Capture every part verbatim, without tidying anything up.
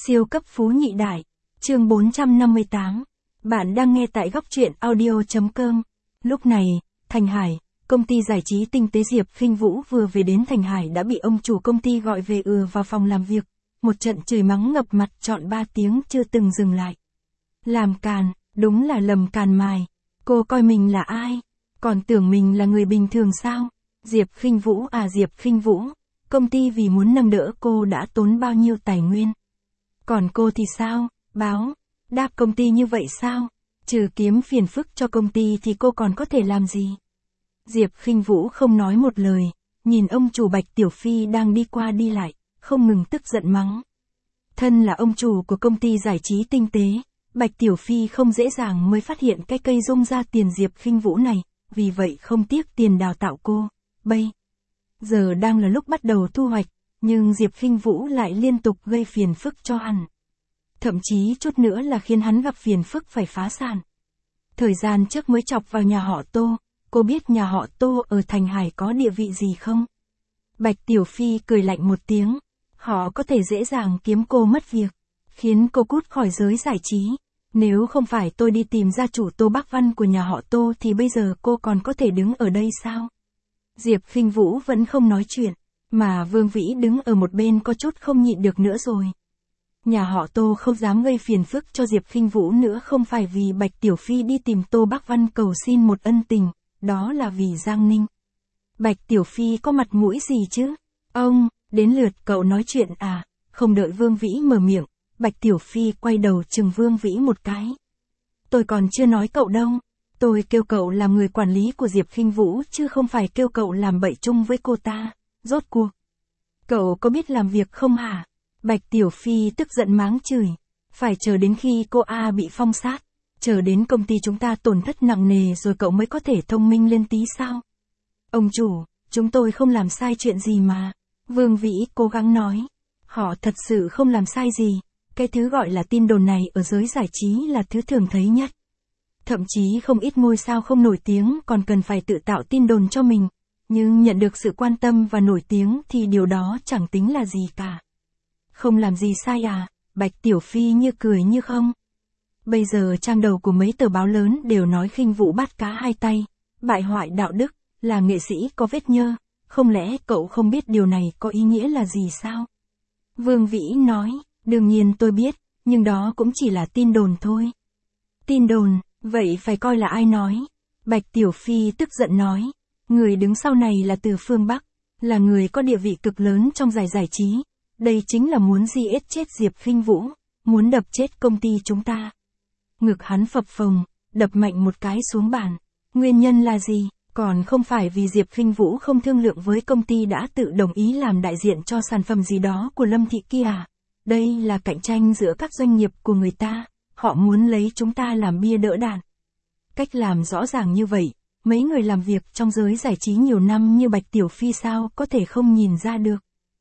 Siêu cấp phú nhị đại. Chương bốn trăm năm mươi tám. Bạn đang nghe tại góc truyện audio chấm com. Lúc này, Thành Hải, công ty giải trí tinh tế Diệp Khinh Vũ vừa về đến Thành Hải đã bị ông chủ công ty gọi về ừa vào phòng làm việc. Một trận chửi mắng ngập mặt trọn ba tiếng chưa từng dừng lại. Làm càn, đúng là lầm càn mài. Cô coi mình là ai? Còn tưởng mình là người bình thường sao? Diệp Khinh Vũ à Diệp Khinh Vũ, công ty vì muốn nâng đỡ cô đã tốn bao nhiêu tài nguyên. Còn cô thì sao? Báo đáp công ty như vậy sao? Trừ kiếm phiền phức cho công ty thì cô còn có thể làm gì? Diệp Khinh Vũ không nói một lời, nhìn ông chủ Bạch Tiểu Phi đang đi qua đi lại, không ngừng tức giận mắng. Thân là ông chủ của công ty giải trí tinh tế, Bạch Tiểu Phi không dễ dàng mới phát hiện cái cây rung ra tiền Diệp Khinh Vũ này, vì vậy không tiếc tiền đào tạo cô. Bây giờ đang là lúc bắt đầu thu hoạch, nhưng Diệp Khinh Vũ lại liên tục gây phiền phức cho hắn. Thậm chí chút nữa là khiến hắn gặp phiền phức phải phá sản. Thời gian trước mới chọc vào nhà họ Tô, cô biết nhà họ Tô ở Thành Hải có địa vị gì không? Bạch Tiểu Phi cười lạnh một tiếng, họ có thể dễ dàng kiếm cô mất việc, khiến cô cút khỏi giới giải trí. Nếu không phải tôi đi tìm gia chủ Tô Bắc Văn của nhà họ Tô thì bây giờ cô còn có thể đứng ở đây sao? Diệp Khinh Vũ vẫn không nói chuyện, mà Vương Vĩ đứng ở một bên có chút không nhịn được nữa rồi. Nhà họ Tô không dám gây phiền phức cho Diệp Khinh Vũ nữa không phải vì Bạch Tiểu Phi đi tìm Tô Bắc Văn cầu xin một ân tình, đó là vì Giang Ninh. Bạch Tiểu Phi có mặt mũi gì chứ? Ông, đến lượt cậu nói chuyện à? Không đợi Vương Vĩ mở miệng, Bạch Tiểu Phi quay đầu chừng Vương Vĩ một cái. Tôi còn chưa nói cậu đâu. Tôi kêu cậu làm người quản lý của Diệp Khinh Vũ chứ không phải kêu cậu làm bậy chung với cô ta. Rốt cuộc, cậu có biết làm việc không hả? Bạch Tiểu Phi tức giận mắng chửi. Phải chờ đến khi cô A bị phong sát, chờ đến công ty chúng ta tổn thất nặng nề rồi cậu mới có thể thông minh lên tí sao? Ông chủ, chúng tôi không làm sai chuyện gì mà. Vương Vĩ cố gắng nói. Họ thật sự không làm sai gì. Cái thứ gọi là tin đồn này ở giới giải trí là thứ thường thấy nhất. Thậm chí không ít ngôi sao không nổi tiếng còn cần phải tự tạo tin đồn cho mình. Nhưng nhận được sự quan tâm và nổi tiếng thì điều đó chẳng tính là gì cả. Không làm gì sai à? Bạch Tiểu Phi như cười như không. Bây giờ trang đầu của mấy tờ báo lớn đều nói Khinh Vũ bắt cá hai tay, bại hoại đạo đức, là nghệ sĩ có vết nhơ. Không lẽ cậu không biết điều này có ý nghĩa là gì sao? Vương Vĩ nói, đương nhiên tôi biết, nhưng đó cũng chỉ là tin đồn thôi. Tin đồn, vậy phải coi là ai nói? Bạch Tiểu Phi tức giận nói, người đứng sau này là từ phương Bắc, là người có địa vị cực lớn trong giải giải trí. Đây chính là muốn giết chết Diệp Khinh Vũ, muốn đập chết công ty chúng ta. Ngực hắn phập phồng, đập mạnh một cái xuống bàn. Nguyên nhân là gì? Còn không phải vì Diệp Khinh Vũ không thương lượng với công ty đã tự đồng ý làm đại diện cho sản phẩm gì đó của Lâm Thị kia à? Đây là cạnh tranh giữa các doanh nghiệp của người ta, họ muốn lấy chúng ta làm bia đỡ đạn. Cách làm rõ ràng như vậy, mấy người làm việc trong giới giải trí nhiều năm như Bạch Tiểu Phi sao có thể không nhìn ra được.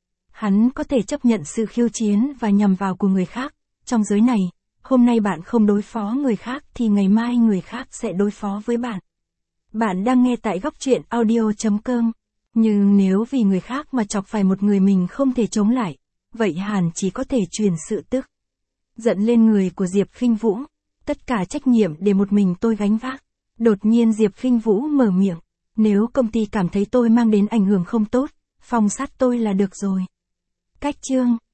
Hắn có thể chấp nhận sự khiêu chiến và nhằm vào của người khác. Trong giới này, hôm nay bạn không đối phó người khác thì ngày mai người khác sẽ đối phó với bạn. Bạn đang nghe tại góc truyện audio chấm com. Nhưng nếu vì người khác mà chọc phải một người mình không thể chống lại, vậy Hàn chỉ có thể truyền sự tức giận lên người của Diệp Khinh Vũ. Tất cả trách nhiệm để một mình tôi gánh vác. Đột nhiên Diệp Khinh Vũ mở miệng. Nếu công ty cảm thấy tôi mang đến ảnh hưởng không tốt, phong sát tôi là được rồi. Cách chương